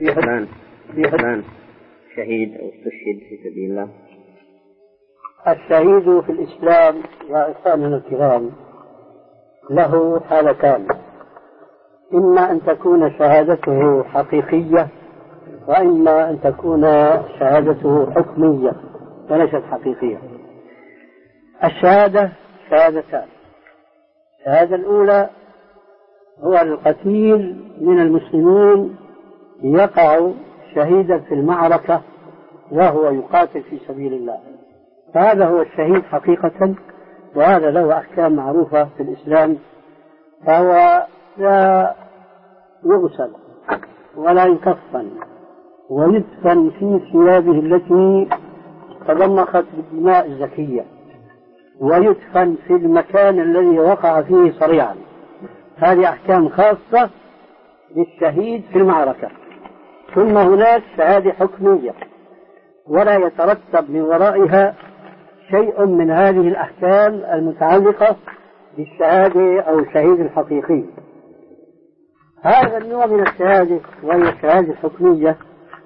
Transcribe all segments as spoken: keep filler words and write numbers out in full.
في فلان في فلان شهيد أو استشهد في سبيل الله؟ الشهيد في الإسلام يا إخواننا الكرام له حالتان، إما أن تكون شهادته حقيقية وإما أن تكون شهادته حكمية وليست حقيقية. الشهادة شهادتان: الشهادة الأولى هو القتيل من المسلمين يقع شهيدا في المعركة وهو يقاتل في سبيل الله، فهذا هو الشهيد حقيقة، وهذا له أحكام معروفة في الإسلام، فهو لا يغسل ولا يكفن ويدفن في ثيابه التي تضمخت بالدماء الزكية، ويدفن في المكان الذي وقع فيه صريعا. هذه أحكام خاصة للشهيد في المعركة. ثم هناك شهادة حكمية ولا يترتب من ورائها شيء من هذه الأحكام المتعلقة بالشهادة أو الشهيد الحقيقي. هذا النوع من الشهادة وهي الشهادة الحكمية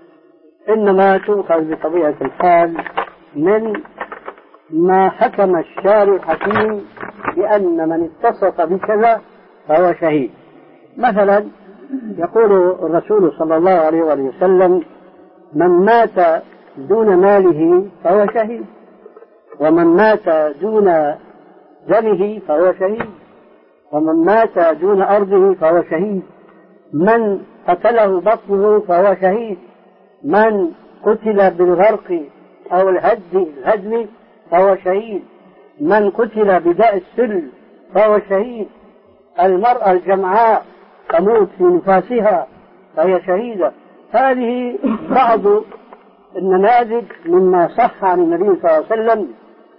إنما تؤخذ بطبيعة الحال من ما حكم الشارع الحكيم بأن من اتصف بكذا فهو شهيد. مثلا يقول الرسول صلى الله عليه وسلم: من مات دون ماله فهو شهيد، ومن مات دون دمه فهو شهيد، ومن مات دون أرضه فهو شهيد، من قتله بطنه فهو شهيد، من قتل بالغرق أو الهدم فهو شهيد، من قتل بداء السل فهو شهيد، المرأة الجمعاء تموت في نفاسها فهي شهيدة. هذه بعض النماذج مما صح عن النبي صلى الله عليه وسلم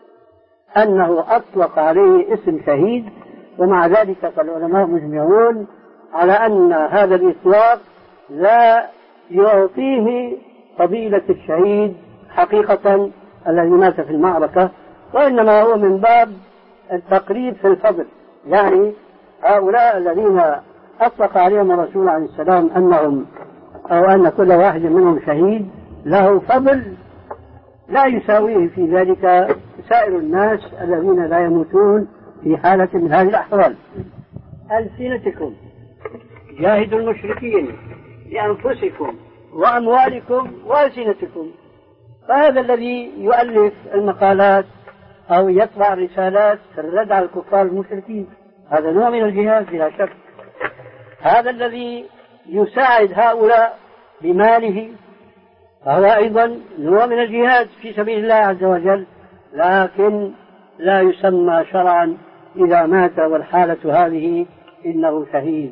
أنه أطلق عليه اسم شهيد، ومع ذلك فالعلماء مجمعون على أن هذا الإطلاق لا يعطيه فضيلة الشهيد حقيقة الذي مات في المعركة، وإنما هو من باب التقريب في الفضل. يعني هؤلاء الذين أطلق عليهم الرسول عليه السلام أنهم أو أن كل واحد منهم شهيد له فضل لا يساويه في ذلك سائر الناس الذين لا يموتون في حالة من هذه الأحوال. ألسنتكم جاهدوا المشركين بأنفسكم وأموالكم وألسنتكم. فهذا الذي يؤلف المقالات أو يطبع رسالات في الرد على الكفار المشركين هذا نوع من الجهاد بلا شك. هذا الذي يساعد هؤلاء بماله فهو أيضا نوع من الجهاد في سبيل الله عز وجل، لكن لا يسمى شرعا إذا مات والحالة هذه إنه شهيد.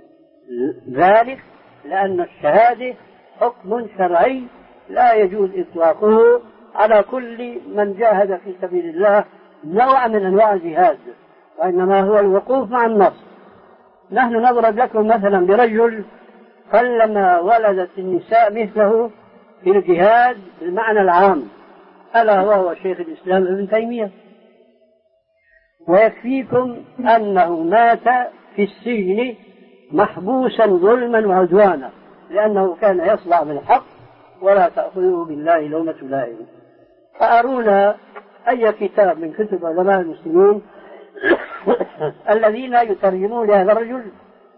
ذلك لأن الشهادة حكم شرعي لا يجوز إطلاقه على كل من جاهد في سبيل الله نوع من أنواع الجهاد، وإنما هو الوقوف مع النص. نحن نضرب لكم مثلا برجل قلما ولدت النساء مثله في الجهاد بالمعنى العام، ألا وهو شيخ الإسلام ابن تيمية. ويكفيكم أنه مات في السجن محبوسا ظلما وعدوانا لأنه كان يصدع بالحق ولا تأخذه بالله لومة لائم. فأرونا أي كتاب من كتب علماء المسلمين الذين يترجمون لهذا الرجل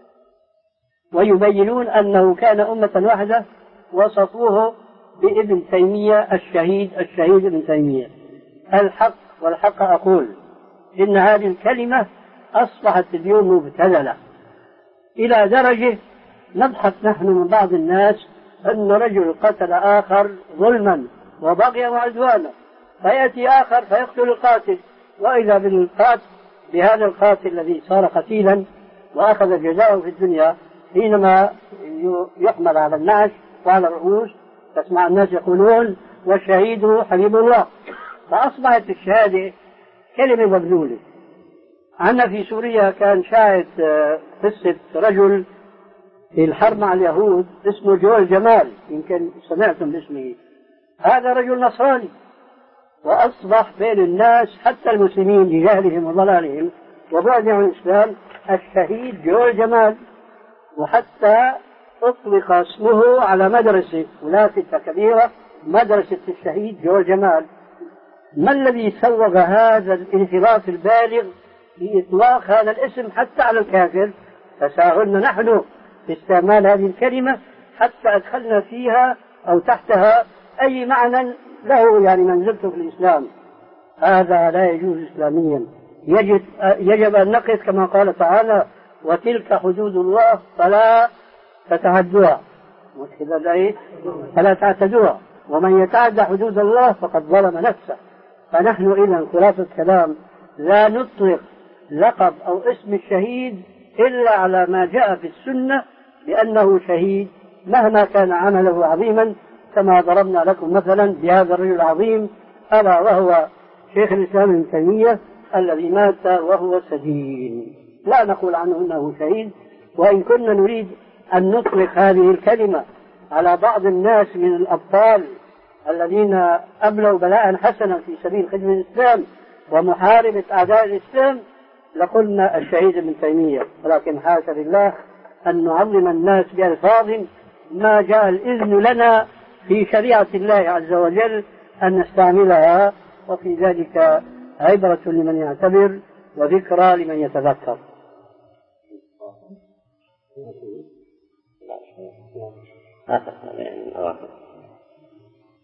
ويبينون أنه كان أمة واحدة وصفوه بابن تيمية الشهيد الشهيد ابن تيمية. الحق والحق أقول إن هذه الكلمة أصبحت اليوم مبتذلة إلى درجة نضحك نحن من بعض الناس أن رجل قتل آخر ظلما وبغيا وعدوانا، فيأتي آخر فيقتل القاتل، وإذا بالقاتل بهذا القاتل الذي صار قتيلا وأخذ جزاءه في الدنيا حينما يحمل على النعش وعلى الرؤوس تسمع الناس يقولون والشهيد حبيب الله. فأصبحت الشهادة كلمة مبذولة. عندنا في سوريا كان شاهد قصة رجل في الحرب مع اليهود اسمه جوال جمال، يمكن سمعتم باسمه. هذا رجل نصراني وأصبح بين الناس حتى المسلمين لجهلهم وضلالهم وبعدهم عن الإسلام الشهيد جوال جمال. وحتى أطلق اسمه على مدرسة ولافتة كبيرة، مدرسة الشهيد جوال جمال. ما الذي سوغ هذا الانحراف البالغ بإطلاق هذا الاسم حتى على الكافر؟ تساهلنا نحن في استعمال هذه الكلمة حتى أدخلنا فيها أو تحتها أي معنى له يعني منزلته في الإسلام. هذا لا يجوز إسلاميا. يجب, يجب أن نقف كما قال تعالى: وتلك حدود الله فلا تتعدوها فلا تعتدوها ومن يتعدى حدود الله فقد ظلم نفسه. فنحن إذن خلاصة الكلام لا نطلق لقب أو اسم الشهيد إلا على ما جاء في السنة بأنه شهيد مهما كان عمله عظيما، كما ضربنا لكم مثلا بهذا الرجل العظيم ألا وهو شيخ الإسلام ابن تيمية الذي مات وهو سجين. لا نقول عنه أنه شهيد، وإن كنا نريد أن نطلق هذه الكلمة على بعض الناس من الأبطال الذين أبلوا بلاء حسنا في سبيل خدمة الإسلام ومحاربة أعداء الإسلام لقلنا الشهيد ابن تيمية، ولكن حاشا لله أن نعظم الناس بألفاظ ما جاء الإذن لنا في شريعة الله عز وجل أن نستعملها، وفي ذلك عبرة لمن يعتبر وذكرى لمن يتذكر. آخر